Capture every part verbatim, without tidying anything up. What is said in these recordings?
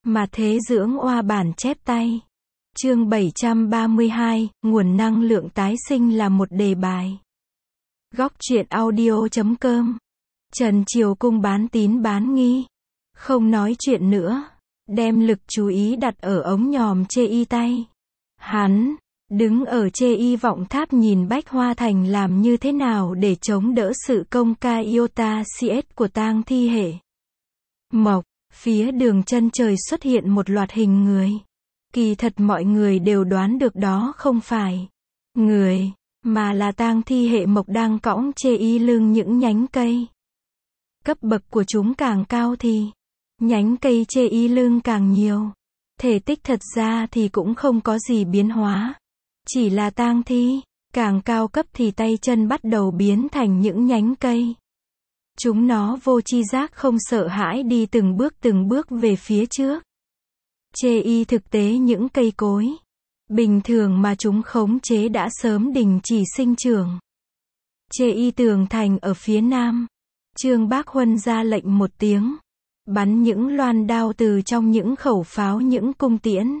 Mà thế dưỡng oa bản chép tay. Chương bảy trăm ba mươi hai, nguồn năng lượng tái sinh là một đề bài. Góc truyện audio chấm com. Trần Triều Cung bán tín bán nghi. Không nói chuyện nữa. Đem lực chú ý đặt ở ống nhòm chê y tay. Hắn đứng ở chê y vọng tháp nhìn Bách Hoa Thành làm như thế nào để chống đỡ sự công ca iota cs của tang thi hệ mộc. Phía đường chân trời xuất hiện một loạt hình người. Kỳ thật mọi người đều đoán được đó không phải người, mà là tang thi hệ mộc đang cõng chê y lưng những nhánh cây. Cấp bậc của chúng càng cao thì nhánh cây chê y lưng càng nhiều. Thể tích thật ra thì cũng không có gì biến hóa. Chỉ là tang thi, càng cao cấp thì tay chân bắt đầu biến thành những nhánh cây. Chúng nó vô tri giác không sợ hãi đi từng bước từng bước về phía trước. Chê y thực tế những cây cối bình thường mà chúng khống chế đã sớm đình chỉ sinh trưởng. Chê y tường thành ở phía nam. Trương Bác Huân ra lệnh một tiếng. Bắn những loan đao từ trong những khẩu pháo những cung tiễn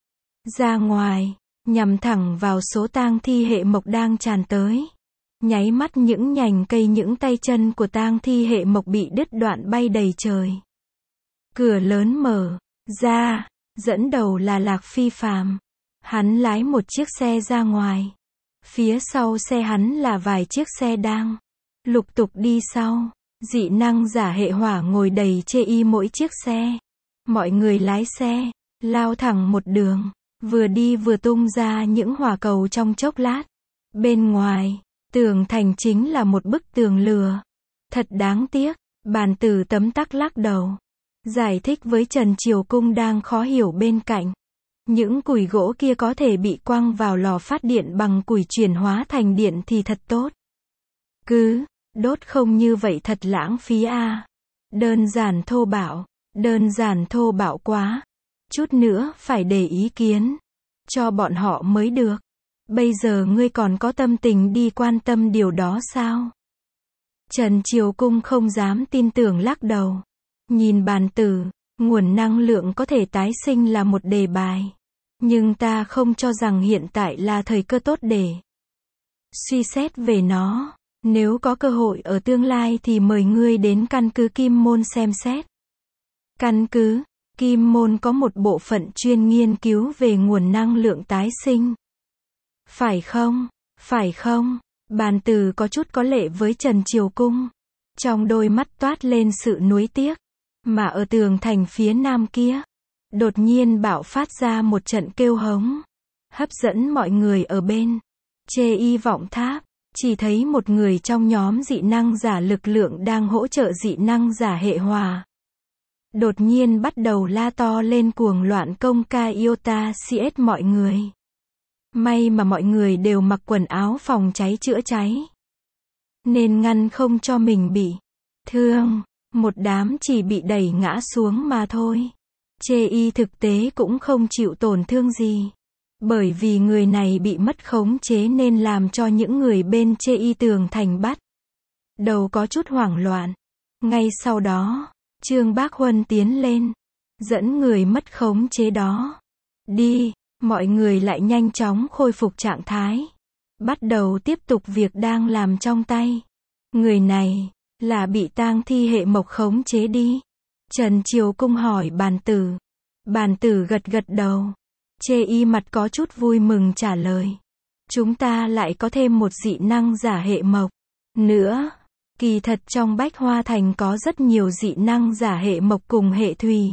ra ngoài, nhằm thẳng vào số tang thi hệ mộc đang tràn tới. Nháy mắt những nhành cây những tay chân của tang thi hệ mộc bị đứt đoạn bay đầy trời. Cửa lớn mở ra, dẫn đầu là Lạc Phi Phàm. Hắn lái một chiếc xe ra ngoài. Phía sau xe hắn là vài chiếc xe đang lục tục đi sau. Dị năng giả hệ hỏa ngồi đầy chê y mỗi chiếc xe. Mọi người lái xe, lao thẳng một đường, vừa đi vừa tung ra những hỏa cầu trong chốc lát. Bên ngoài, tường thành chính là một bức tường lửa. Thật đáng tiếc, Bàn Tử tấm tắc lắc đầu. Giải thích với Trần Triều Cung đang khó hiểu bên cạnh. Những củi gỗ kia có thể bị quăng vào lò phát điện bằng củi chuyển hóa thành điện thì thật tốt. Cứ đốt không như vậy thật lãng phí à. Đơn giản thô bạo, đơn giản thô bạo quá. Chút nữa phải để ý kiến cho bọn họ mới được. Bây giờ ngươi còn có tâm tình đi quan tâm điều đó sao? Trần Triều Cung không dám tin tưởng lắc đầu. Nhìn Bàn Tử, nguồn năng lượng có thể tái sinh là một đề bài. Nhưng ta không cho rằng hiện tại là thời cơ tốt để suy xét về nó. Nếu có cơ hội ở tương lai thì mời ngươi đến căn cứ Kim Môn xem xét. Căn cứ Kim Môn có một bộ phận chuyên nghiên cứu về nguồn năng lượng tái sinh. Phải không? Phải không? Bàn Tử có chút có lệ với Trần Triều Cung. Trong đôi mắt toát lên sự nuối tiếc. Mà ở tường thành phía nam kia, đột nhiên bạo phát ra một trận kêu hống. Hấp dẫn mọi người ở bên chê y vọng tháp. Chỉ thấy một người trong nhóm dị năng giả lực lượng đang hỗ trợ dị năng giả hệ hỏa. Đột nhiên bắt đầu la to lên cuồng loạn công ca iota cs mọi người. May mà mọi người đều mặc quần áo phòng cháy chữa cháy. Nên ngăn không cho mình bị thương. Một đám chỉ bị đẩy ngã xuống mà thôi. Chê y thực tế cũng không chịu tổn thương gì. Bởi vì người này bị mất khống chế nên làm cho những người bên chê y tường thành bắt đầu có chút hoảng loạn. Ngay sau đó, Trương Bác Huân tiến lên, dẫn người mất khống chế đó đi. Mọi người lại nhanh chóng khôi phục trạng thái, bắt đầu tiếp tục việc đang làm trong tay. Người này là bị tang thi hệ mộc khống chế đi. Trần Triều Cung hỏi Bàn Tử. Bàn Tử gật gật đầu. Chê y mặt có chút vui mừng trả lời. Chúng ta lại có thêm một dị năng giả hệ mộc nữa. Kỳ thật trong Bách Hoa Thành có rất nhiều dị năng giả hệ mộc cùng hệ thủy.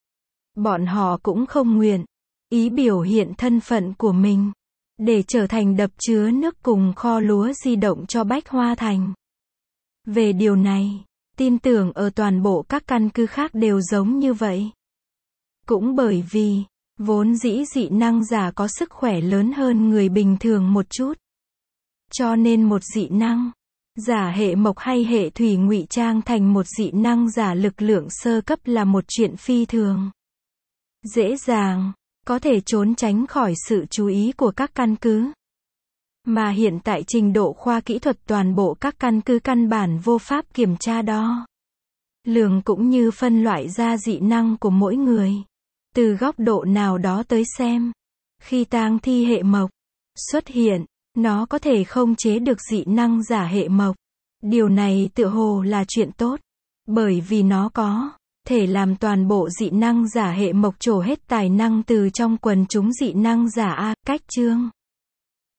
Bọn họ cũng không nguyện ý biểu hiện thân phận của mình để trở thành đập chứa nước cùng kho lúa di động cho Bách Hoa Thành. Về điều này, tin tưởng ở toàn bộ các căn cứ khác đều giống như vậy. Cũng bởi vì vốn dĩ dị năng giả có sức khỏe lớn hơn người bình thường một chút. Cho nên một dị năng giả hệ mộc hay hệ thủy ngụy trang thành một dị năng giả lực lượng sơ cấp là một chuyện phi thường dễ dàng, có thể trốn tránh khỏi sự chú ý của các căn cứ. Mà hiện tại trình độ khoa kỹ thuật toàn bộ các căn cứ căn bản vô pháp kiểm tra đo lường cũng như phân loại ra dị năng của mỗi người. Từ góc độ nào đó tới xem, khi tang thi hệ mộc xuất hiện, nó có thể khống chế được dị năng giả hệ mộc. Điều này tựa hồ là chuyện tốt, bởi vì nó có thể làm toàn bộ dị năng giả hệ mộc trổ hết tài năng từ trong quần chúng dị năng giả A. Cách chương